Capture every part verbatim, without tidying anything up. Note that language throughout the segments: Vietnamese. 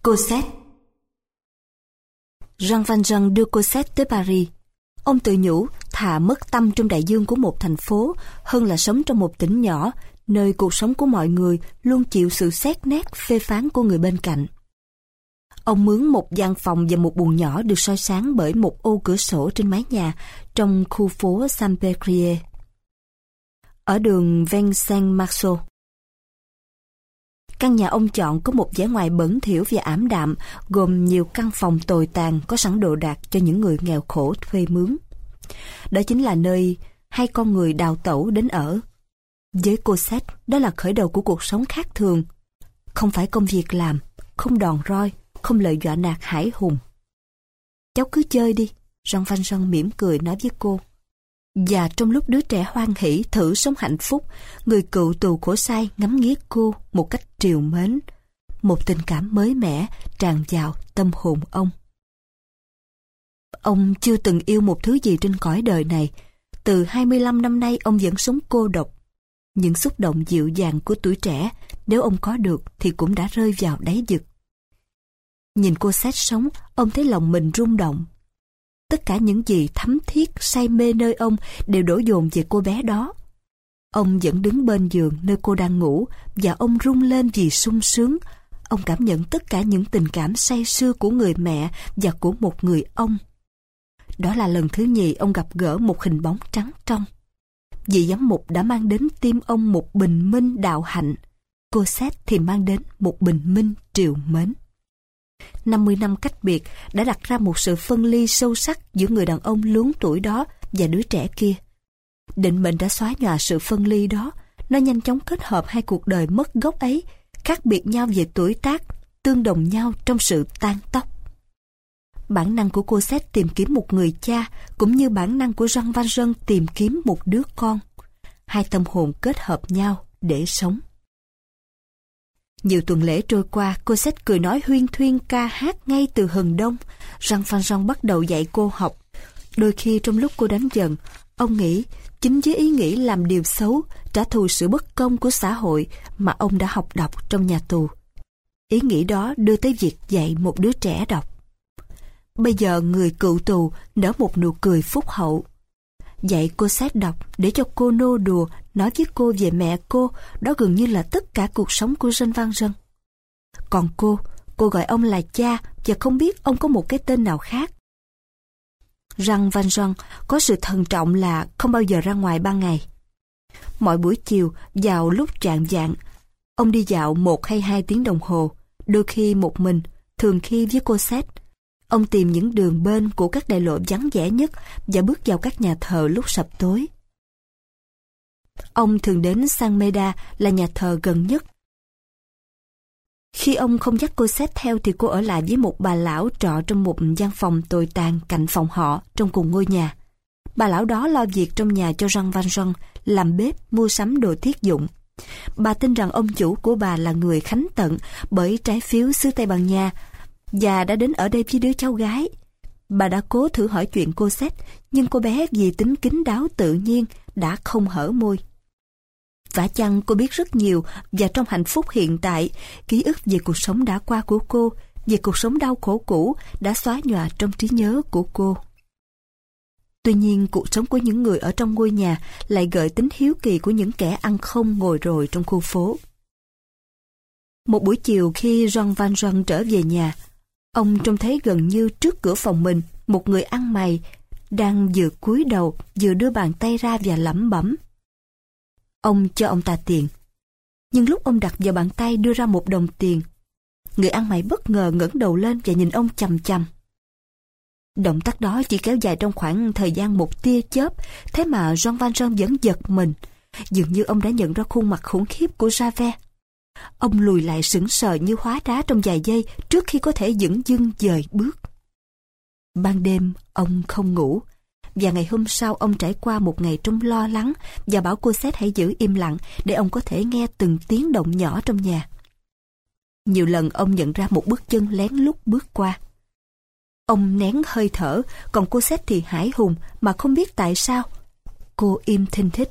Cosette. Jean Valjean đưa Cosette tới Paris. Ông tự nhủ thà mất tâm trong đại dương của một thành phố hơn là sống trong một tỉnh nhỏ, nơi cuộc sống của mọi người luôn chịu sự xét nét phê phán của người bên cạnh. Ông mướn một gian phòng và một buồng nhỏ được soi sáng bởi một ô cửa sổ trên mái nhà trong khu phố Saint-Pétrier, ở đường Vincennes-Marceau. Căn nhà ông chọn có một vẻ ngoài bẩn thỉu và ảm đạm, gồm nhiều căn phòng tồi tàn có sẵn đồ đạc cho những người nghèo khổ thuê mướn. Đó chính là nơi hai con người đào tẩu đến ở. Với Cosette, đó là khởi đầu của cuộc sống khác thường. Không phải công việc làm, không đòn roi, không lời dọa nạt hãi hùng. Cháu cứ chơi đi, Jean Valjean mỉm cười nói với cô. Và trong lúc đứa trẻ hoan hỉ thử sống hạnh phúc, người cựu tù khổ sai ngắm nghía cô một cách trìu mến. Một tình cảm mới mẻ tràn vào tâm hồn ông. Ông chưa từng yêu một thứ gì trên cõi đời này. Từ hai mươi lăm năm nay ông vẫn sống cô độc. Những xúc động dịu dàng của tuổi trẻ, nếu ông có được thì cũng đã rơi vào đáy vực. Nhìn Cosette sống, ông thấy lòng mình rung động. Tất cả những gì thấm thiết, say mê nơi ông đều đổ dồn về cô bé đó. Ông vẫn đứng bên giường nơi cô đang ngủ, và ông rung lên vì sung sướng. Ông cảm nhận tất cả những tình cảm say sưa của người mẹ và của một người ông. Đó là lần thứ nhì ông gặp gỡ một hình bóng trắng trong. Vị giám mục đã mang đến tim ông một bình minh đạo hạnh. Cosette thì mang đến một bình minh trìu mến. năm mươi năm cách biệt đã đặt ra một sự phân ly sâu sắc giữa người đàn ông luống tuổi đó và đứa trẻ kia. Định mệnh đã xóa nhòa sự phân ly đó. Nó nhanh chóng kết hợp hai cuộc đời mất gốc ấy, khác biệt nhau về tuổi tác, tương đồng nhau trong sự tan tóc. Bản năng của Cosette tìm kiếm một người cha, cũng như bản năng của Jean Valjean tìm kiếm một đứa con. Hai tâm hồn kết hợp nhau để sống. Nhiều tuần lễ trôi qua, Cosette cười nói huyên thuyên ca hát ngay từ hừng đông. Jean Valjean bắt đầu dạy cô học. Đôi khi trong lúc cô đánh dần, ông nghĩ chính với ý nghĩ làm điều xấu, trả thù sự bất công của xã hội mà ông đã học đọc trong nhà tù. Ý nghĩ đó đưa tới việc dạy một đứa trẻ đọc. Bây giờ người cựu tù nở một nụ cười phúc hậu. Dạy Cosette đọc để cho cô nô đùa, nói với cô về mẹ cô, đó gần như là tất cả cuộc sống của Jean Valjean. Còn cô, cô gọi ông là cha và không biết ông có một cái tên nào khác. Jean Valjean có sự thận trọng là không bao giờ ra ngoài ban ngày. Mỗi buổi chiều, vào lúc rạng vạng, ông đi dạo một hay hai tiếng đồng hồ, đôi khi một mình, thường khi với Cosette. Ông tìm những đường bên của các đại lộ vắng vẻ nhất và bước vào các nhà thờ lúc sập tối. Ông thường đến Saint-Médard là nhà thờ gần nhất. Khi ông không dắt Cosette theo thì cô ở lại với một bà lão trọ trong một gian phòng tồi tàn cạnh phòng họ trong cùng ngôi nhà. Bà lão đó lo việc trong nhà cho Jean Valjean, làm bếp, mua sắm đồ thiết dụng. Bà tin rằng ông chủ của bà là người khánh tận bởi trái phiếu xứ Tây Ban Nha và đã đến ở đây với đứa cháu gái. Bà đã cố thử hỏi chuyện Cosette, nhưng cô bé vì tính kín đáo tự nhiên đã không hở môi. Vả chăng cô biết rất nhiều, và trong hạnh phúc hiện tại, ký ức về cuộc sống đã qua của cô, về cuộc sống đau khổ cũ đã xóa nhòa trong trí nhớ của cô. Tuy nhiên, cuộc sống của những người ở trong ngôi nhà lại gợi tính hiếu kỳ của những kẻ ăn không ngồi rồi trong khu phố. Một buổi chiều khi Jean Valjean trở về nhà, ông trông thấy gần như trước cửa phòng mình một người ăn mày đang vừa cúi đầu vừa đưa bàn tay ra và lẩm bẩm. Ông cho ông ta tiền. Nhưng lúc ông đặt vào bàn tay đưa ra một đồng tiền, người ăn mày bất ngờ ngẩng đầu lên và nhìn ông chằm chằm. Động tác đó chỉ kéo dài trong khoảng thời gian một tia chớp, thế mà Jean Valjean vẫn giật mình. Dường như ông đã nhận ra khuôn mặt khủng khiếp của Javert. Ông lùi lại sững sờ như hóa đá trong vài giây trước khi có thể dửng dưng dời bước. Ban đêm ông không ngủ, và ngày hôm sau ông trải qua một ngày trong lo lắng và bảo Cosette hãy giữ im lặng để ông có thể nghe từng tiếng động nhỏ trong nhà. Nhiều lần ông nhận ra một bước chân lén lút bước qua. Ông nén hơi thở, còn Cosette thì hãi hùng mà không biết tại sao. Cô im thinh thích.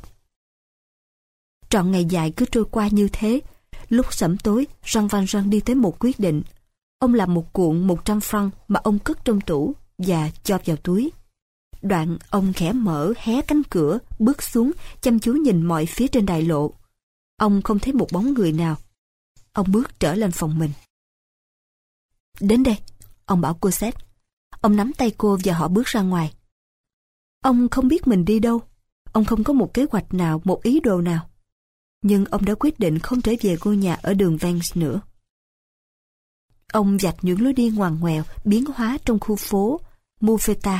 Trọn ngày dài cứ trôi qua như thế. Lúc sẩm tối, Jean Valjean đi tới một quyết định. Ông làm một cuộn một trăm franc mà ông cất trong tủ và cho vào túi. Đoạn ông khẽ mở hé cánh cửa, bước xuống, chăm chú nhìn mọi phía trên đại lộ. Ông không thấy một bóng người nào. Ông bước trở lên phòng mình. Đến đây, ông bảo Cosette. Ông nắm tay cô và họ bước ra ngoài. Ông không biết mình đi đâu. Ông không có một kế hoạch nào, một ý đồ nào. Nhưng ông đã quyết định không trở về ngôi nhà ở đường Vence nữa. Ông vạch những lối đi ngoằn ngoèo, biến hóa trong khu phố Mouffetard.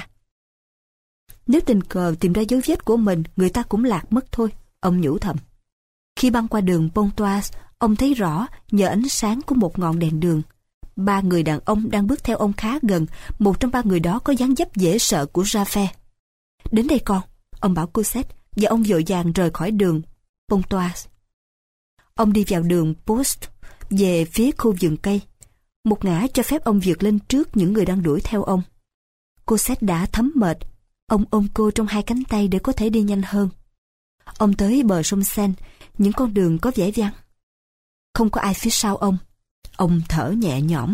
Nếu tình cờ tìm ra dấu vết của mình, người ta cũng lạc mất thôi, ông nhủ thầm. Khi băng qua đường Pontoise, ông thấy rõ nhờ ánh sáng của một ngọn đèn đường. Ba người đàn ông đang bước theo ông khá gần, một trong ba người đó có dáng dấp dễ sợ của Raphael. Đến đây con, ông bảo Cosette, và ông vội vàng rời khỏi đường Pontoise. Ông đi vào đường Post, về phía khu vườn cây. Một ngã cho phép ông vượt lên trước những người đang đuổi theo ông. Cosette đã thấm mệt. Ông ôm cô trong hai cánh tay để có thể đi nhanh hơn. Ông tới bờ sông Seine, những con đường có vẻ vắng. Không có ai phía sau ông. Ông thở nhẹ nhõm.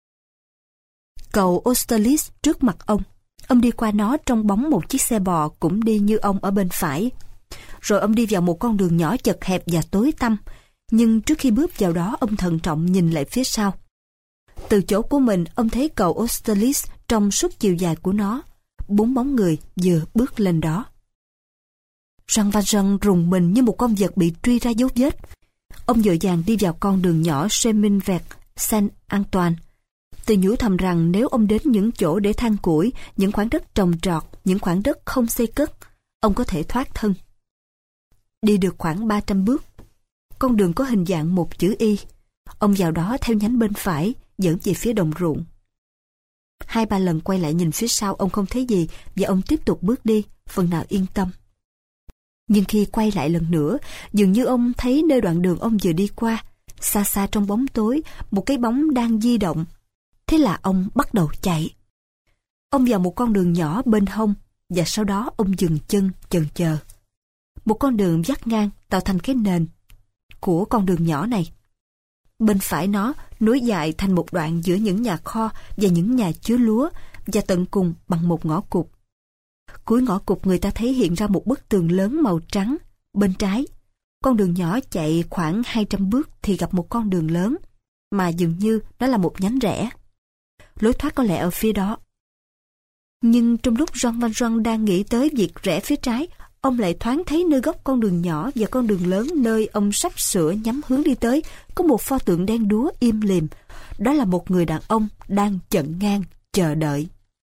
Cầu Austerlitz trước mặt ông. Ông đi qua nó trong bóng một chiếc xe bò cũng đi như ông ở bên phải. Rồi ông đi vào một con đường nhỏ chật hẹp và tối tăm. Nhưng trước khi bước vào đó, ông thận trọng nhìn lại phía sau. Từ chỗ của mình, ông thấy cầu Austerlitz trong suốt chiều dài của nó. Bốn bóng người vừa bước lên đó. Jean Valjean rùng mình như một con vật bị truy ra dấu vết. Ông vội vàng đi vào con đường nhỏ Chemin Vert Saint-Antoine. Tự nhủ thầm rằng nếu ông đến những chỗ để than củi, những khoảng đất trồng trọt, những khoảng đất không xây cất, ông có thể thoát thân. Đi được khoảng ba trăm bước, con đường có hình dạng một chữ Y. Ông vào đó theo nhánh bên phải, dẫn về phía đồng ruộng. Hai ba lần quay lại nhìn phía sau, ông không thấy gì và ông tiếp tục bước đi, phần nào yên tâm. Nhưng khi quay lại lần nữa, dường như ông thấy nơi đoạn đường ông vừa đi qua, xa xa trong bóng tối, một cái bóng đang di động. Thế là ông bắt đầu chạy. Ông vào một con đường nhỏ bên hông, và sau đó ông dừng chân chần chờ. Một con đường vắt ngang tạo thành cái nền của con đường nhỏ này. Bên phải nó nối dài thành một đoạn giữa những nhà kho và những nhà chứa lúa, và tận cùng bằng một ngõ cụt. Cuối ngõ cụt người ta thấy hiện ra một bức tường lớn màu trắng. Bên trái, con đường nhỏ chạy khoảng hai trăm bước thì gặp một con đường lớn, mà dường như nó là một nhánh rẽ. Lối thoát có lẽ ở phía đó. Nhưng trong lúc Jean Valjean đang nghĩ tới việc rẽ phía trái, ông lại thoáng thấy nơi góc con đường nhỏ và con đường lớn nơi ông sắp sửa nhắm hướng đi tới, có một pho tượng đen đúa im lìm. Đó là một người đàn ông đang chận ngang, chờ đợi.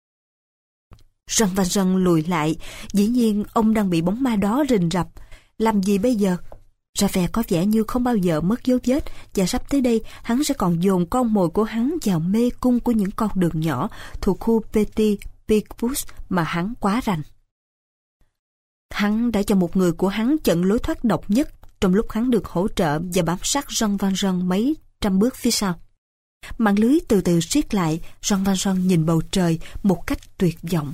Jean Valjean lùi lại, dĩ nhiên ông đang bị bóng ma đó rình rập. Làm gì bây giờ? Raphael có vẻ như không bao giờ mất dấu vết, và sắp tới đây hắn sẽ còn dồn con mồi của hắn vào mê cung của những con đường nhỏ thuộc khu Petit Picpus mà hắn quá rành. Hắn đã cho một người của hắn chặn lối thoát độc nhất trong lúc hắn được hỗ trợ và bám sát Jean Valjean mấy trăm bước phía sau. Mạng lưới từ từ siết lại, Jean Valjean nhìn bầu trời một cách tuyệt vọng.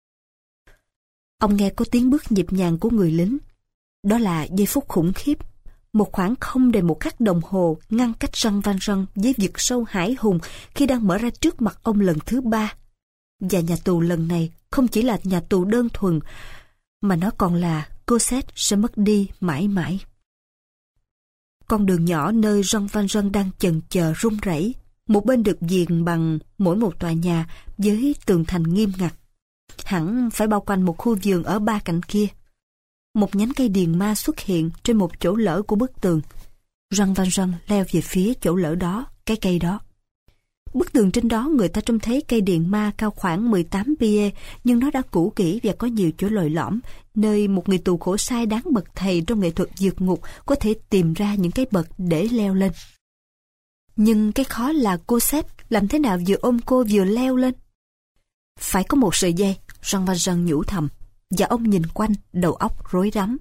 Ông nghe có tiếng bước nhịp nhàng của người lính. Đó là giây phút khủng khiếp. Một khoảng không đầy một khắc đồng hồ ngăn cách Jean Valjean với vực sâu hải hùng khi đang mở ra trước mặt ông lần thứ ba. Và nhà tù lần này không chỉ là nhà tù đơn thuần, mà nó còn là Cosette sẽ mất đi mãi mãi. Con đường nhỏ nơi Jean Valjean đang chần chờ rung rẩy. Một bên được viền bằng mỗi một tòa nhà với tường thành nghiêm ngặt. Hẳn phải bao quanh một khu vườn ở ba cạnh kia. Một nhánh cây điền ma xuất hiện trên một chỗ lở của bức tường. Jean Valjean leo về phía chỗ lở đó, cái cây đó. Bức tường trên đó người ta trông thấy cây điền ma cao khoảng mười tám pied, nhưng nó đã cũ kỹ và có nhiều chỗ lồi lõm, nơi một người tù khổ sai đáng bậc thầy trong nghệ thuật vượt ngục có thể tìm ra những cái bậc để leo lên. Nhưng cái khó là Cosette làm thế nào vừa ôm cô vừa leo lên. Phải có một sợi dây, Jean Valjean nhủ thầm, và ông nhìn quanh, đầu óc rối rắm.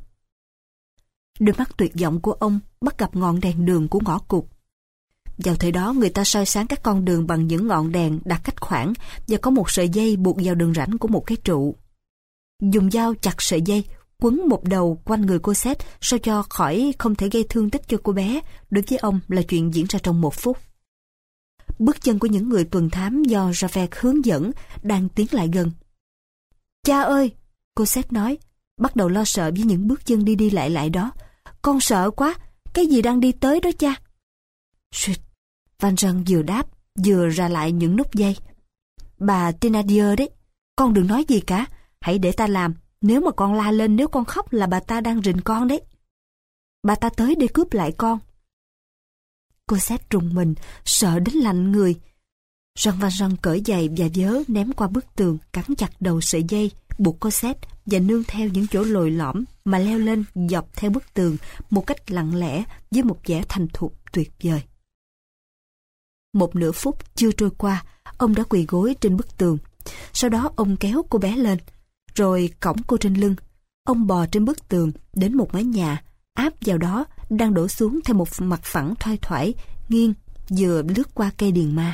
Đôi mắt tuyệt vọng của ông bắt gặp ngọn đèn đường của ngõ cụt. Vào thời đó người ta soi sáng các con đường bằng những ngọn đèn đặt cách khoảng và có một sợi dây buộc vào đường rãnh của một cái trụ. Dùng dao chặt sợi dây, quấn một đầu quanh người Cosette sao cho khỏi không thể gây thương tích cho cô bé, đối với ông là chuyện diễn ra trong một phút. bước chân của những người tuần thám do Javert hướng dẫn đang tiến lại gần. Cha ơi, Cosette nói, bắt đầu lo sợ với những bước chân đi đi lại lại đó. Con sợ quá, cái gì đang đi tới đó cha? Suýt, Valjean vừa đáp, vừa ra lại những nút dây. Bà Thénardier đấy, con đừng nói gì cả, hãy để ta làm. Nếu mà con la lên, nếu con khóc là bà ta đang rình con đấy. Bà ta tới để cướp lại con. Cosette rùng mình, sợ đến lạnh người. Jean Valjean cởi giày và vớ ném qua bức tường, cắn chặt đầu sợi dây, buộc Cosette và nương theo những chỗ lồi lõm mà leo lên dọc theo bức tường một cách lặng lẽ với một vẻ thành thục tuyệt vời. Một nửa phút chưa trôi qua, ông đã quỳ gối trên bức tường. Sau đó ông kéo cô bé lên, rồi cõng cô trên lưng. Ông bò trên bức tường đến một mái nhà, áp vào đó đang đổ xuống theo một mặt phẳng thoai thoải, nghiêng, vừa lướt qua cây điền ma.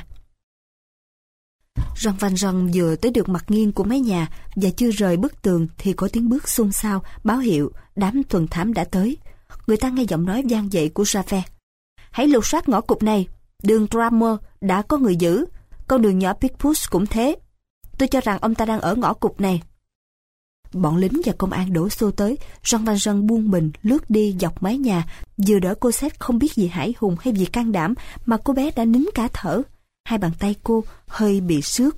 Jean Valjean vừa tới được mặt nghiêng của mái nhà và chưa rời bức tường thì có tiếng bước xôn xao báo hiệu đám tuần thám đã tới. Người ta nghe giọng nói vang dậy của Javert. Hãy lục soát ngõ cụt này, đường Tramor đã có người giữ, con đường nhỏ Picpus cũng thế. Tôi cho rằng ông ta đang ở ngõ cụt này. Bọn lính và công an đổ xô tới. Jean Valjean buông mình lướt đi dọc mái nhà, vừa đỡ Cosette không biết gì hãi hùng hay gì can đảm mà cô bé đã nín cả thở. Hai bàn tay cô hơi bị xước.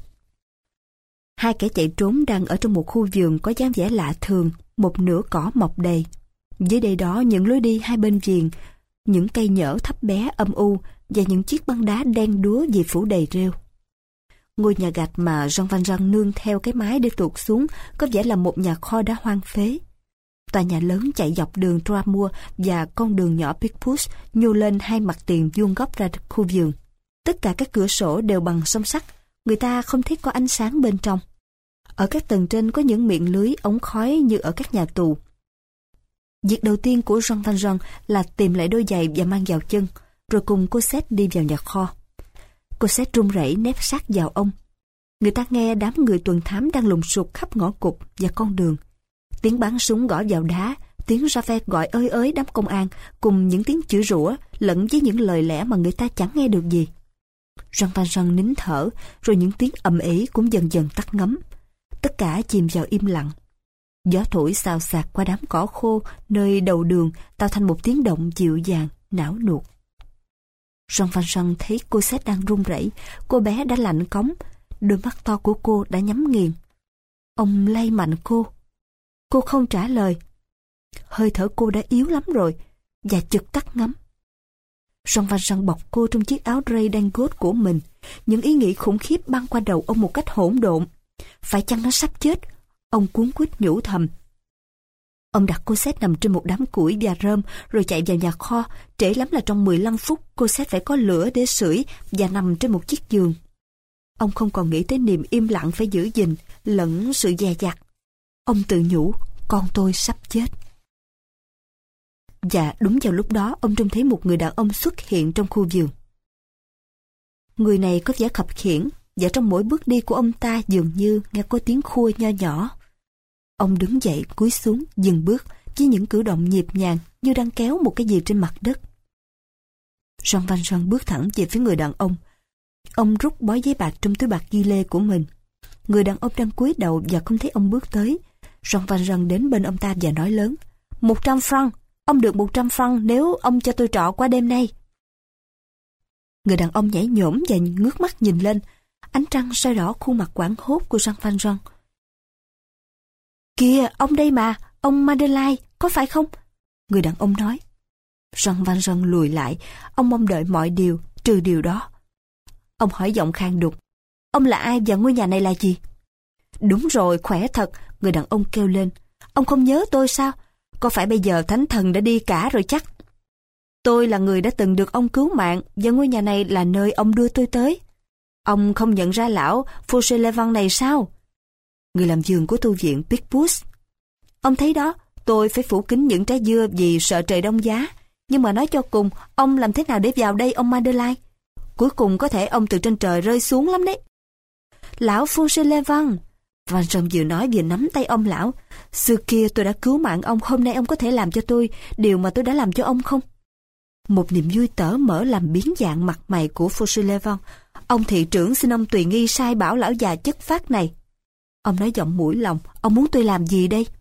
Hai kẻ chạy trốn đang ở trong một khu vườn có dáng vẻ lạ thường, một nửa cỏ mọc đầy. Dưới đây đó những lối đi hai bên vườn, những cây nhỡ thấp bé âm u và những chiếc băng đá đen đúa vì phủ đầy rêu. Ngôi nhà gạch mà Jean Valjean nương theo cái mái để tuột xuống có vẻ là một nhà kho đã hoang phế. Tòa nhà lớn chạy dọc đường Tramor và con đường nhỏ Picpus nhô lên hai mặt tiền vuông góc ra khu vườn. Tất cả các cửa sổ đều bằng song sắt, người ta không thấy có ánh sáng bên trong. Ở các tầng trên có những miệng lưới ống khói như ở các nhà tù. Việc đầu tiên của Jean Valjean là tìm lại đôi giày và mang vào chân, rồi cùng Cosette đi vào nhà kho. Cosette run rẩy nép sát vào ông. Người ta nghe đám người tuần thám đang lùng sục khắp ngõ cụt và con đường. Tiếng bắn súng gõ vào đá, tiếng Javert gọi ới ới đám công an, cùng những tiếng chửi rủa lẫn với những lời lẽ mà người ta chẳng nghe được gì. Jean Valjean nín thở, rồi những tiếng ầm ĩ cũng dần dần tắt ngấm. Tất cả chìm vào im lặng. Gió thổi xào xạc qua đám cỏ khô nơi đầu đường tạo thành một tiếng động dịu dàng, não nuột. Jean Valjean thấy Cosette đang run rẩy, cô bé đã lạnh cống, đôi mắt to của cô đã nhắm nghiền. Ông lay mạnh cô. Cô không trả lời. Hơi thở cô đã yếu lắm rồi và chực tắt ngấm. Jean Valjean bọc cô trong chiếc áo ray đan gốt của mình. Những ý nghĩ khủng khiếp băng qua đầu ông một cách hỗn độn. Phải chăng nó sắp chết? Ông cuống quýt nhủ thầm. Ông đặt Cosette nằm trên một đám củi và rơm rồi chạy vào nhà kho. Trễ lắm là trong mười lăm phút Cosette phải có lửa để sưởi và nằm trên một chiếc giường. Ông không còn nghĩ tới niềm im lặng phải giữ gìn lẫn sự dè dặt. Ông tự nhủ, con tôi sắp chết. Và đúng vào lúc đó ông trông thấy một người đàn ông xuất hiện trong khu vườn. Người này có vẻ khập khiễng, và trong mỗi bước đi của ông ta dường như nghe có tiếng khua nho nhỏ. Ông đứng dậy cúi xuống dừng bước với những cử động nhịp nhàng như đang kéo một cái gì trên mặt đất. Jean Valjean bước thẳng về phía người đàn ông. Ông rút bó giấy bạc trong túi bạc ghi lê của mình. Người đàn ông đang cúi đầu và không thấy ông bước tới. Jean Valjean đến bên ông ta và nói lớn: Một trăm franc, ông được một trăm franc nếu ông cho tôi trọ qua đêm nay. Người đàn ông nhảy nhổm và ngước mắt nhìn lên. Ánh trăng soi đỏ khuôn mặt hoảng hốt của Jean Valjean. Kìa, ông đây mà, ông Madeleine, có phải không? Người đàn ông nói. Jean Valjean lùi lại, ông mong đợi mọi điều, trừ điều đó. Ông hỏi giọng khàn đục: Ông là ai và ngôi nhà này là gì? Đúng rồi, khỏe thật, người đàn ông kêu lên. Ông không nhớ tôi sao? Có phải bây giờ thánh thần đã đi cả rồi chắc? Tôi là người đã từng được ông cứu mạng và ngôi nhà này là nơi ông đưa tôi tới. Ông không nhận ra lão Fauchelevent này sao? Người làm vườn của tu viện Picpus. Ông thấy đó, tôi phải phủ kín những trái dưa vì sợ trời đông giá. Nhưng mà nói cho cùng, ông làm thế nào để vào đây ông Madeleine? Cuối cùng có thể ông từ trên trời rơi xuống lắm đấy. Lão Fauchelevent. Valjean vừa nói vừa nắm tay ông lão. Xưa kia tôi đã cứu mạng ông, hôm nay ông có thể làm cho tôi điều mà tôi đã làm cho ông không? Một niềm vui tở mở làm biến dạng mặt mày của Fauchelevent. Ông thị trưởng xin ông tùy nghi sai bảo lão già chất phác này. Ông nói giọng mũi lòng, ông muốn tôi làm gì đây?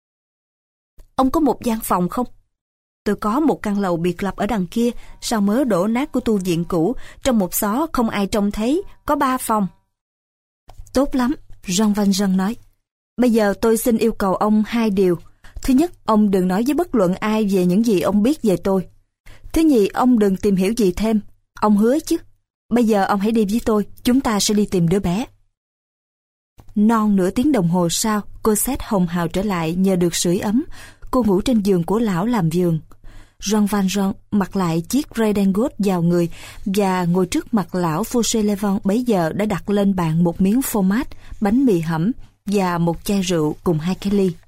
Ông có một gian phòng không? Tôi có một căn lầu biệt lập ở đằng kia, sau mớ đổ nát của tu viện cũ, trong một xó không ai trông thấy, có ba phòng. Tốt lắm, Jean Valjean nói. Bây giờ tôi xin yêu cầu ông hai điều. Thứ nhất, ông đừng nói với bất luận ai về những gì ông biết về tôi. Thứ nhì, ông đừng tìm hiểu gì thêm. Ông hứa chứ? Bây giờ ông hãy đi với tôi, chúng ta sẽ đi tìm đứa bé. Non nửa tiếng đồng hồ sau, Cosette hồng hào trở lại nhờ được sưởi ấm. Cô ngủ trên giường của lão làm giường. Jean Valjean mặc lại chiếc redingot vào người và ngồi trước mặt lão Fauchelevent bấy giờ đã đặt lên bàn một miếng phô mát, bánh mì hẩm và một chai rượu cùng hai cái ly.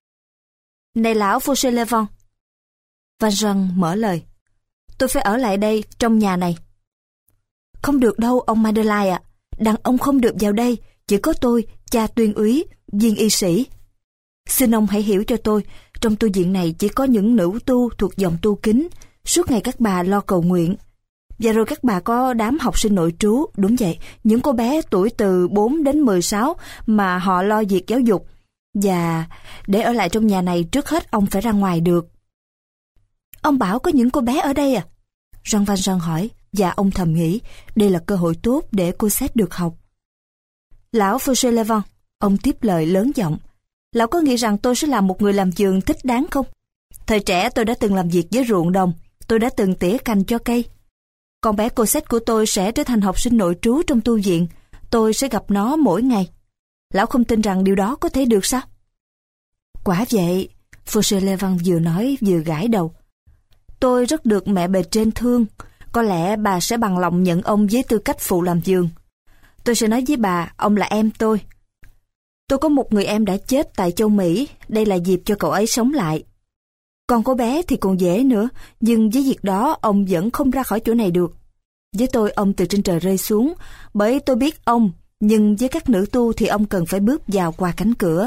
Này lão Fauchelevent, Valjean mở lời. Tôi phải ở lại đây, trong nhà này. Không được đâu, ông Madeleine ạ. Đàn ông không được vào đây, chỉ có tôi, cha tuyên úy, viên y sĩ. Xin ông hãy hiểu cho tôi, trong tu viện này chỉ có những nữ tu thuộc dòng tu kính, suốt ngày các bà lo cầu nguyện. Và rồi các bà có đám học sinh nội trú, đúng vậy, những cô bé tuổi từ bốn đến mười sáu mà họ lo việc giáo dục. Và để ở lại trong nhà này trước hết ông phải ra ngoài được. Ông bảo có những cô bé ở đây à? Jean Valjean hỏi, và ông thầm nghĩ, đây là cơ hội tốt để Cosette được học. Lão Fauchelevent, ông tiếp lời lớn giọng, lão có nghĩ rằng tôi sẽ là một người làm vườn thích đáng không? Thời trẻ tôi đã từng làm việc với ruộng đồng, tôi đã từng tỉa cành cho cây. Con bé Cosette của tôi sẽ trở thành học sinh nội trú trong tu viện, tôi sẽ gặp nó mỗi ngày. Lão không tin rằng điều đó có thể được sao? Quả vậy, Fauchelevent vừa nói vừa gãi đầu. Tôi rất được mẹ bề trên thương, có lẽ bà sẽ bằng lòng nhận ông với tư cách phụ làm vườn. Tôi sẽ nói với bà, ông là em tôi. Tôi có một người em đã chết tại châu Mỹ, đây là dịp cho cậu ấy sống lại. Còn cô bé thì còn dễ nữa, nhưng với việc đó ông vẫn không ra khỏi chỗ này được. Với tôi ông từ trên trời rơi xuống, bởi tôi biết ông, nhưng với các nữ tu thì ông cần phải bước vào qua cánh cửa.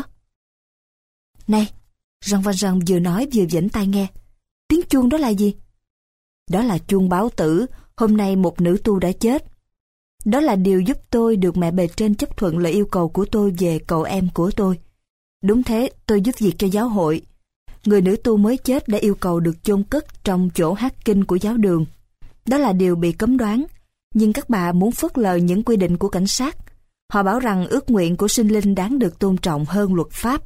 Này, Jean Valjean vừa nói vừa vểnh tai nghe. Tiếng chuông đó là gì? Đó là chuông báo tử, hôm nay một nữ tu đã chết. Đó là điều giúp tôi được mẹ bề trên chấp thuận lời yêu cầu của tôi về cậu em của tôi. Đúng thế, tôi giúp việc cho giáo hội. Người nữ tu mới chết đã yêu cầu được chôn cất trong chỗ hát kinh của giáo đường. Đó là điều bị cấm đoán, nhưng các bà muốn phớt lờ những quy định của cảnh sát. Họ bảo rằng ước nguyện của sinh linh đáng được tôn trọng hơn luật pháp.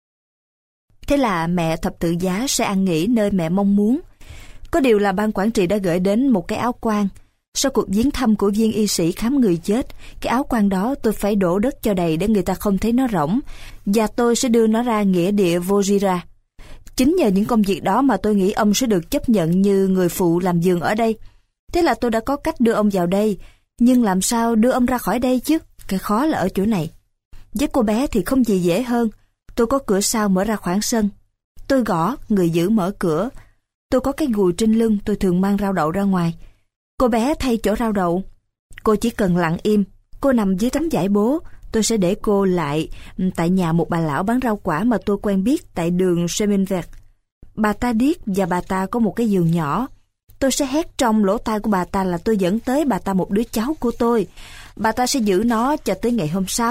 Thế là mẹ thập tự giá sẽ an nghỉ nơi mẹ mong muốn. Có điều là ban quản trị đã gửi đến một cái áo quan. Sau cuộc viếng thăm của viên y sĩ khám người chết, cái áo quan đó tôi phải đổ đất cho đầy để người ta không thấy nó rỗng, và tôi sẽ đưa nó ra nghĩa địa Vaugirard. Chính nhờ những công việc đó mà tôi nghĩ ông sẽ được chấp nhận như người phụ làm vườn ở đây. Thế là tôi đã có cách đưa ông vào đây, nhưng làm sao đưa ông ra khỏi đây chứ? Cái khó là ở chỗ này. Với cô bé thì không gì dễ hơn. Tôi có cửa sau mở ra khoảng sân. Tôi gõ, người giữ mở cửa. Tôi có cái gùi trên lưng, tôi thường mang rau đậu ra ngoài. Cô bé thay chỗ rau đậu. Cô chỉ cần lặng im. Cô nằm dưới tấm vải bố. Tôi sẽ để cô lại tại nhà một bà lão bán rau quả mà tôi quen biết tại đường Cheminvert. Bà ta điếc và bà ta có một cái giường nhỏ. Tôi sẽ hét trong lỗ tai của bà ta là tôi dẫn tới bà ta một đứa cháu của tôi. Bà ta sẽ giữ nó cho tới ngày hôm sau.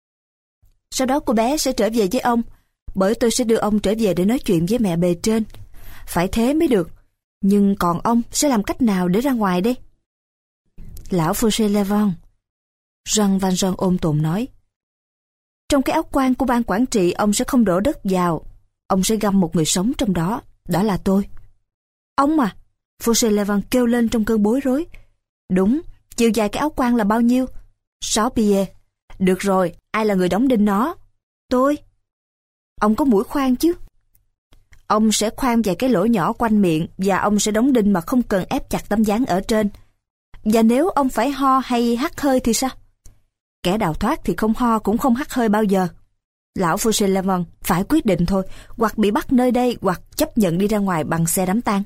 Sau đó cô bé sẽ trở về với ông, bởi tôi sẽ đưa ông trở về để nói chuyện với mẹ bề trên. Phải thế mới được. Nhưng còn ông sẽ làm cách nào để ra ngoài đây? Lão Fauchelevent, Jean Valjean ôm tồn nói. Trong cái áo quan của ban quản trị ông sẽ không đổ đất vào. Ông sẽ găm một người sống trong đó. Đó là tôi. Ông à? Fauchelevent kêu lên trong cơn bối rối. Đúng, chiều dài cái áo quan là bao nhiêu? Sáu pied. Được rồi, ai là người đóng đinh nó? Tôi. Ông có mũi khoan chứ? Ông sẽ khoan vài cái lỗ nhỏ quanh miệng và ông sẽ đóng đinh mà không cần ép chặt tấm dáng ở trên. Và nếu ông phải ho hay hắt hơi thì sao? Kẻ đào thoát thì không ho cũng không hắt hơi bao giờ. Lão Fauchelevent phải quyết định thôi, hoặc bị bắt nơi đây hoặc chấp nhận đi ra ngoài bằng xe đám tang.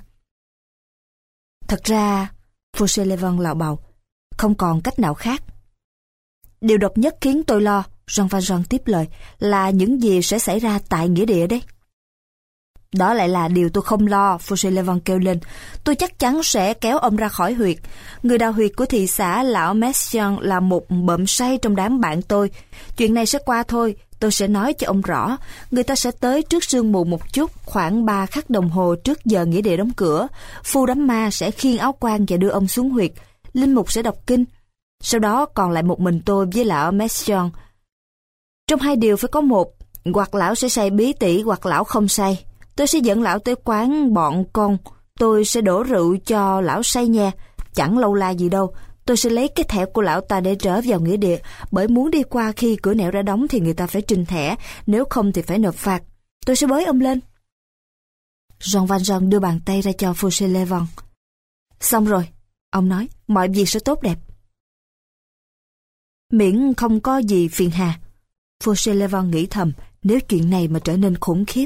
Thật ra, Fauchelevent lào bào, không còn cách nào khác. Điều độc nhất khiến tôi lo, Jean Valjean tiếp lời, là những gì sẽ xảy ra tại nghĩa địa đây. Đó lại là điều tôi không lo, Fauchelevent kêu lên. Tôi chắc chắn sẽ kéo ông ra khỏi huyệt. Người đào huyệt của thị xã lão Messiaen là một bợm say trong đám bạn tôi. Chuyện này sẽ qua thôi, tôi sẽ nói cho ông rõ. Người ta sẽ tới trước sương mù một chút, khoảng ba khắc đồng hồ trước giờ nghĩa địa đóng cửa. Phu đám ma sẽ khiêng áo quan và đưa ông xuống huyệt. Linh mục sẽ đọc kinh. Sau đó còn lại một mình tôi với lão Messiaen. Trong hai điều phải có một, hoặc lão sẽ say bí tỉ hoặc lão không say. Tôi sẽ dẫn lão tới quán bọn con. Tôi sẽ đổ rượu cho lão say nha. Chẳng lâu la gì đâu. Tôi sẽ lấy cái thẻ của lão ta để trở vào nghĩa địa. Bởi muốn đi qua khi cửa nẻo đã đóng thì người ta phải trình thẻ. Nếu không thì phải nộp phạt. Tôi sẽ bới ông lên. Jean Valjean đưa bàn tay ra cho Fauchelevent. Xong rồi, ông nói, mọi việc sẽ tốt đẹp. Miễn không có gì phiền hà. Fauchelevent nghĩ thầm, nếu chuyện này mà trở nên khủng khiếp.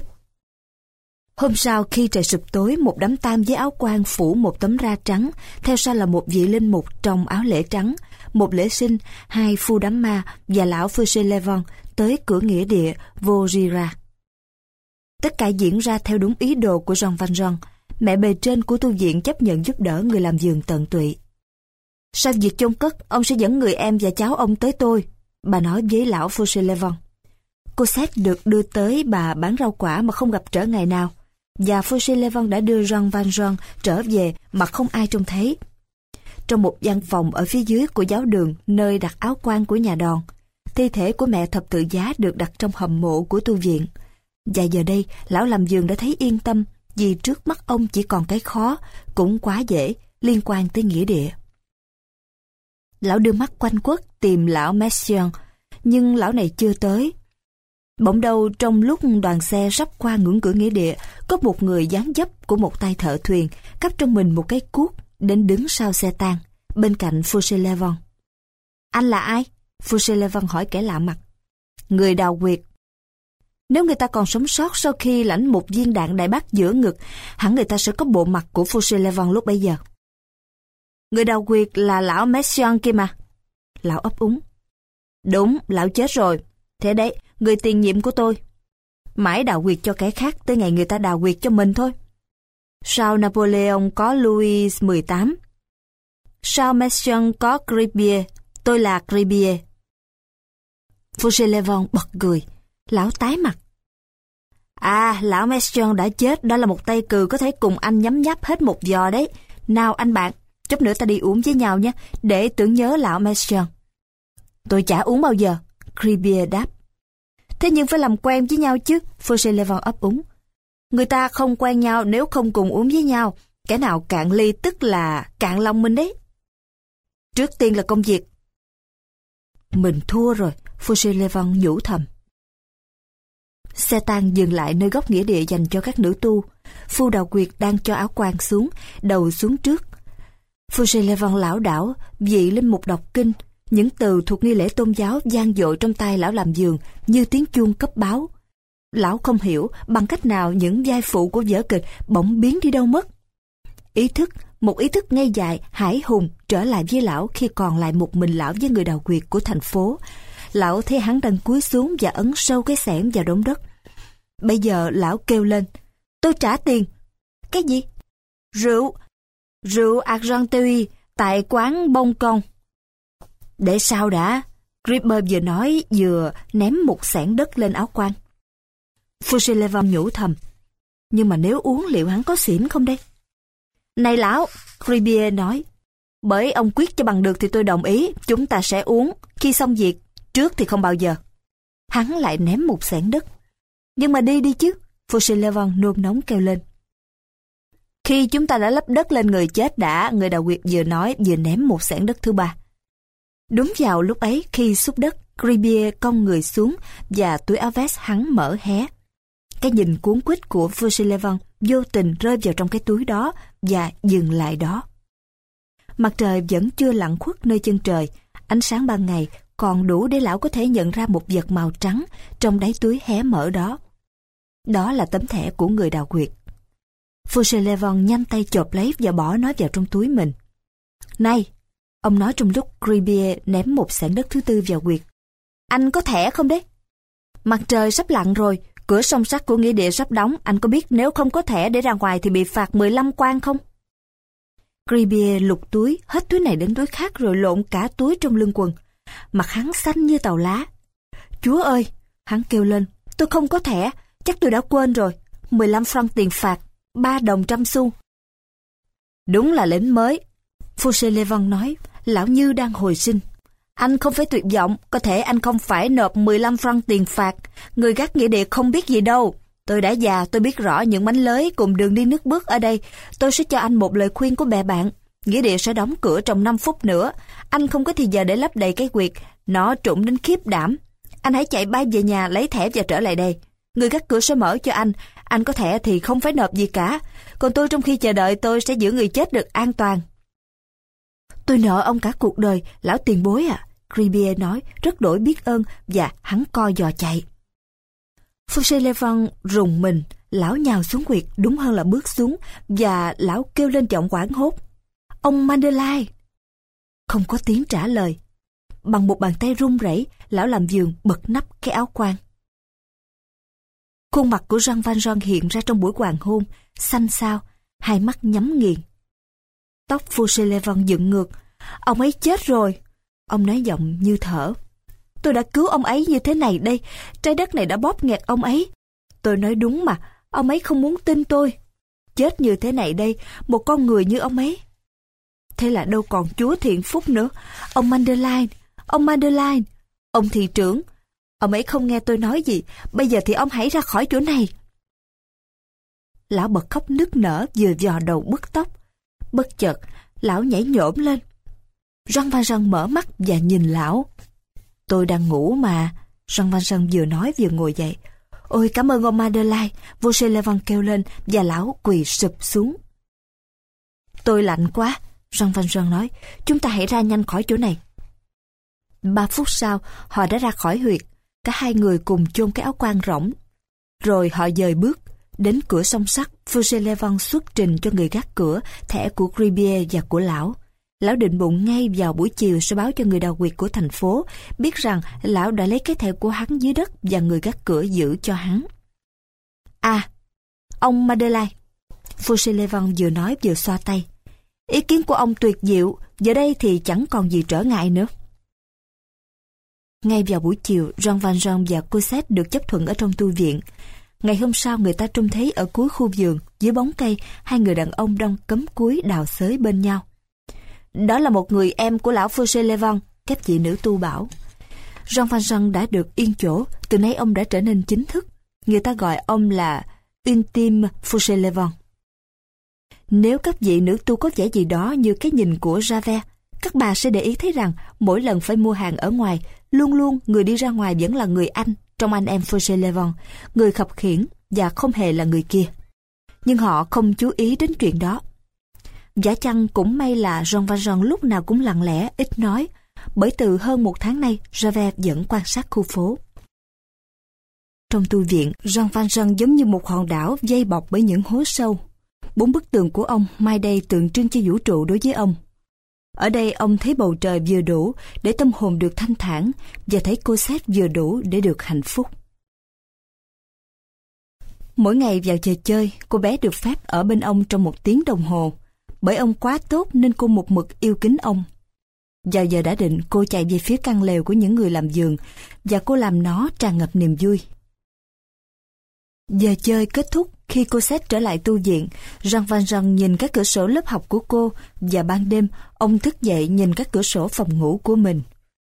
Hôm sau khi trời sụp tối, một đám tang với áo quan phủ một tấm ra trắng, theo sau là một vị linh mục trong áo lễ trắng, một lễ sinh, hai phu đám ma và lão Fauchelevent tới cửa nghĩa địa Vaugirard. Tất cả diễn ra theo đúng ý đồ của Jean Valjean. Mẹ bề trên của tu viện chấp nhận giúp đỡ người làm giường tận tụy. Sau việc chôn cất, ông sẽ dẫn người em và cháu ông tới tôi, bà nói với lão Fauchelevent. Cosette được đưa tới bà bán rau quả mà không gặp trở ngày nào, và Fauchelevent đã đưa Jean Valjean trở về mà không ai trông thấy. Trong một gian phòng ở phía dưới của giáo đường nơi đặt áo quan của nhà đòn, thi thể của mẹ thập tự giá được đặt trong hầm mộ của tu viện. Và giờ đây, lão làm giường đã thấy yên tâm vì trước mắt ông chỉ còn cái khó, cũng quá dễ, liên quan tới nghĩa địa. Lão đưa mắt quanh quất tìm lão Messiaen, nhưng lão này chưa tới. Bỗng đâu trong lúc đoàn xe sắp qua ngưỡng cửa nghĩa địa, có một người dáng dấp của một tay thợ thuyền, cắp trong mình một cái cuốc, đến đứng sau xe tang, bên cạnh Fauchelevent. Anh là ai? Fauchelevent hỏi kẻ lạ mặt. Người đào huyệt. Nếu người ta còn sống sót sau khi lãnh một viên đạn đại bác giữa ngực, hẳn người ta sẽ có bộ mặt của Fauchelevent lúc bấy giờ. Người đào huyệt là lão Messiaen kia mà. Lão ấp úng. Đúng, lão chết rồi. Thế đấy, người tiền nhiệm của tôi. Mãi đào huyệt cho kẻ khác tới ngày người ta đào huyệt cho mình thôi. Sao Napoleon có Louis mười tám? Sao Messiaen có Gribier? Tôi là Gribier. Fauchelevent bật cười. Lão tái mặt. À, lão Messiaen đã chết, đó là một tay cừ có thể cùng anh nhấm nháp hết một giò đấy. Nào anh bạn, chút nữa ta đi uống với nhau nhé, để tưởng nhớ lão Messiaen. Tôi chả uống bao giờ, Gribier đáp. Thế nhưng phải làm quen với nhau chứ, Fauchelevent ấp úng. Người ta không quen nhau nếu không cùng uống với nhau. Kẻ nào cạn ly tức là cạn lòng mình đấy. Trước tiên là công việc. Mình thua rồi, Fauchelevent nhủ thầm. Xe tang dừng lại nơi góc nghĩa địa dành cho các nữ tu. Phu đào huyệt đang cho áo quan xuống, đầu xuống trước. Fauchelevent lảo đảo, vị linh mục đọc kinh. Những từ thuộc nghi lễ tôn giáo vang dội trong tai lão làm giường như tiếng chuông cấp báo. Lão không hiểu bằng cách nào những vai phụ của vở kịch bỗng biến đi đâu mất. Ý thức, một ý thức ngây dại, hải hùng trở lại với lão khi còn lại một mình lão với người đào huyệt của thành phố. Lão thấy hắn đang cúi xuống và ấn sâu cái xẻng vào đống đất. Bây giờ lão kêu lên, tôi trả tiền. Cái gì? Rượu, rượu Argenteuil tại quán Bông Con. Để sao đã? Gribier vừa nói vừa ném một xẻng đất lên áo quan. Fauchelevent nhủ thầm, nhưng mà nếu uống liệu hắn có xỉn không đây? Này lão, Gribier nói, bởi ông quyết cho bằng được thì tôi đồng ý, chúng ta sẽ uống, khi xong việc, trước thì không bao giờ. Hắn lại ném một xẻng đất. Nhưng mà đi đi chứ, Fauchelevent nôn nóng kêu lên. Khi chúng ta đã lấp đất lên người chết đã, người đào huyệt vừa nói vừa ném một xẻng đất thứ ba. Đúng vào lúc ấy, khi xúc đất, Gribier cong người xuống và túi áo vest hắn mở hé. Cái nhìn cuốn quýt của Fauchelevent vô tình rơi vào trong cái túi đó và dừng lại đó. Mặt trời vẫn chưa lặn khuất nơi chân trời, ánh sáng ban ngày còn đủ để lão có thể nhận ra một vật màu trắng trong đáy túi hé mở đó. Đó là tấm thẻ của người đào huyệt. Fauchelevent nhanh tay chộp lấy và bỏ nó vào trong túi mình. Này, ông nói trong lúc Gribier ném một xẻng đất thứ tư vào huyệt. Anh có thẻ không đấy? Mặt trời sắp lặn rồi, Cửa song sắt của nghĩa địa sắp đóng, anh có biết nếu không có thẻ để ra ngoài thì bị phạt mười lăm quan không? Gribier lục túi, hết túi này đến túi khác rồi lộn cả túi trong lưng quần. Mặt hắn xanh như tàu lá. Chúa ơi! Hắn kêu lên, tôi không có thẻ, chắc tôi đã quên rồi. mười lăm franc tiền phạt, ba đồng trăm xu. Đúng là lính mới. Fauchelevent nói, lão như đang hồi sinh. Anh không phải tuyệt vọng, có thể anh không phải nộp mười lăm franc tiền phạt. Người gác nghĩa địa không biết gì đâu. Tôi đã già, tôi biết rõ những mánh lới cùng đường đi nước bước ở đây. Tôi sẽ cho anh một lời khuyên của bè bạn. Nghĩa địa sẽ đóng cửa trong năm phút nữa. Anh không có thì giờ để lấp đầy cái quyệt. Nó trũng đến khiếp đảm. Anh hãy chạy bay về nhà lấy thẻ và trở lại đây. Người gác cửa sẽ mở cho anh. Anh có thẻ thì không phải nộp gì cả. Còn tôi trong khi chờ đợi tôi sẽ giữ người chết được an toàn. Tôi nợ ông cả cuộc đời, lão tiền bối à. Gribier nói, rất đổi biết ơn và hắn co giò chạy. Fauchelevent rùng mình, lão nhào xuống quyệt, đúng hơn là bước xuống, và lão kêu lên giọng hoảng hốt. Ông Madeleine! Không có tiếng trả lời. Bằng một bàn tay run rẩy, lão làm vườn bật nắp cái áo quan. Khuôn mặt của Jean Valjean hiện ra trong buổi hoàng hôn, xanh xao, hai mắt nhắm nghiền. Tóc Fauchelevent dựng ngược. Ông ấy chết rồi. Ông nói giọng như thở. Tôi đã cứu ông ấy như thế này đây. Trái đất này đã bóp nghẹt ông ấy. Tôi nói đúng mà. Ông ấy không muốn tin tôi. Chết như thế này đây. Một con người như ông ấy. Thế là đâu còn Chúa thiện phúc nữa. Ông Madeleine. Ông Madeleine. Ông thị trưởng. Ông ấy không nghe tôi nói gì. Bây giờ thì ông hãy ra khỏi chỗ này. Lão bật khóc nức nở, vừa vò đầu bứt tóc. Bất chợt, lão nhảy nhổm lên. Jean Valjean mở mắt và nhìn lão. Tôi đang ngủ mà. Jean Valjean vừa nói vừa ngồi dậy. Ôi cảm ơn ông Madeleine. Fauchelevent kêu lên và lão quỳ sụp xuống. Tôi lạnh quá. Jean Valjean nói. Chúng ta hãy ra nhanh khỏi chỗ này. Ba phút sau, họ đã ra khỏi huyệt. Cả hai người cùng chôn cái áo quan rỗng. Rồi họ dời bước. Đến cửa song sắt, Fauchelevent xuất trình cho người gác cửa thẻ của Gribier và của lão. Lão định bụng ngay vào buổi chiều sẽ báo cho người đào huyệt của thành phố biết rằng lão đã lấy cái thẻ của hắn dưới đất và người gác cửa giữ cho hắn. À, ông Madeleine. Fauchelevent vừa nói vừa xoa tay. Ý kiến của ông tuyệt diệu, giờ đây thì chẳng còn gì trở ngại nữa. Ngay vào buổi chiều, Jean Valjean và Cosette được chấp thuận ở trong tu viện. Ngày hôm sau người ta trông thấy ở cuối khu vườn, dưới bóng cây, hai người đàn ông đang cắm cúi đào xới bên nhau. Đó là một người em của lão Fauchelevent, các vị nữ tu bảo. Jean Valjean đã được yên chỗ, từ nay ông đã trở nên chính thức. Người ta gọi ông là Ultime Fauchelevent. Nếu các vị nữ tu có vẻ gì đó như cái nhìn của Javert, các bà sẽ để ý thấy rằng mỗi lần phải mua hàng ở ngoài, luôn luôn người đi ra ngoài vẫn là người anh trong anh em Fauchelevent, người khập khiễng và không hề là người kia. Nhưng họ không chú ý đến chuyện đó. Giả chăng cũng may là Jean Valjean lúc nào cũng lặng lẽ, ít nói, bởi từ hơn một tháng nay Javert vẫn quan sát khu phố. Trong tu viện, Jean Valjean giống như một hòn đảo dây bọc bởi những hố sâu. Bốn bức tường của ông mai đây tượng trưng cho vũ trụ đối với ông. Ở đây ông thấy bầu trời vừa đủ để tâm hồn được thanh thản và thấy Cosette vừa đủ để được hạnh phúc. Mỗi ngày vào giờ chơi, cô bé được phép ở bên ông trong một tiếng đồng hồ. Bởi ông quá tốt nên cô một mực yêu kính ông. Vào giờ đã định, cô chạy về phía căn lều của những người làm vườn và cô làm nó tràn ngập niềm vui. Giờ chơi kết thúc khi Cosette trở lại tu viện. Jean Valjean nhìn các cửa sổ lớp học của cô và ban đêm ông thức dậy nhìn các cửa sổ phòng ngủ của mình.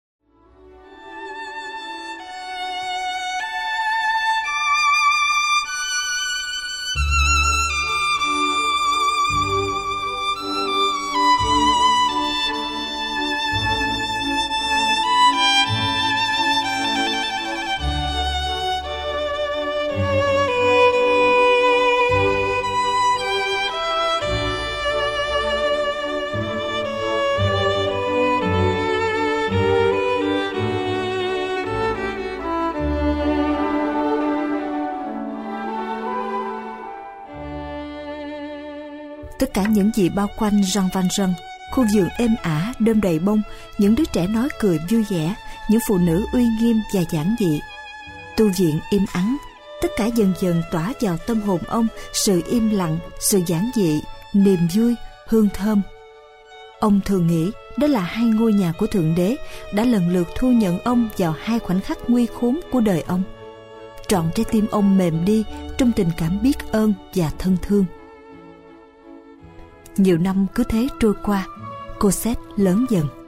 Tất cả những gì bao quanh Jean Valjean, khu vườn êm ả, đơm đầy bông, những đứa trẻ nói cười vui vẻ, những phụ nữ uy nghiêm và giản dị. Tu viện im ắng, Tất cả dần dần tỏa vào tâm hồn ông sự im lặng, sự giản dị, niềm vui, hương thơm. Ông thường nghĩ đó là hai ngôi nhà của Thượng Đế đã lần lượt thu nhận ông vào hai khoảnh khắc nguy khốn của đời ông. Trọn trái tim ông mềm đi trong tình cảm biết ơn và thân thương. Nhiều năm cứ thế trôi qua, Cosette lớn dần.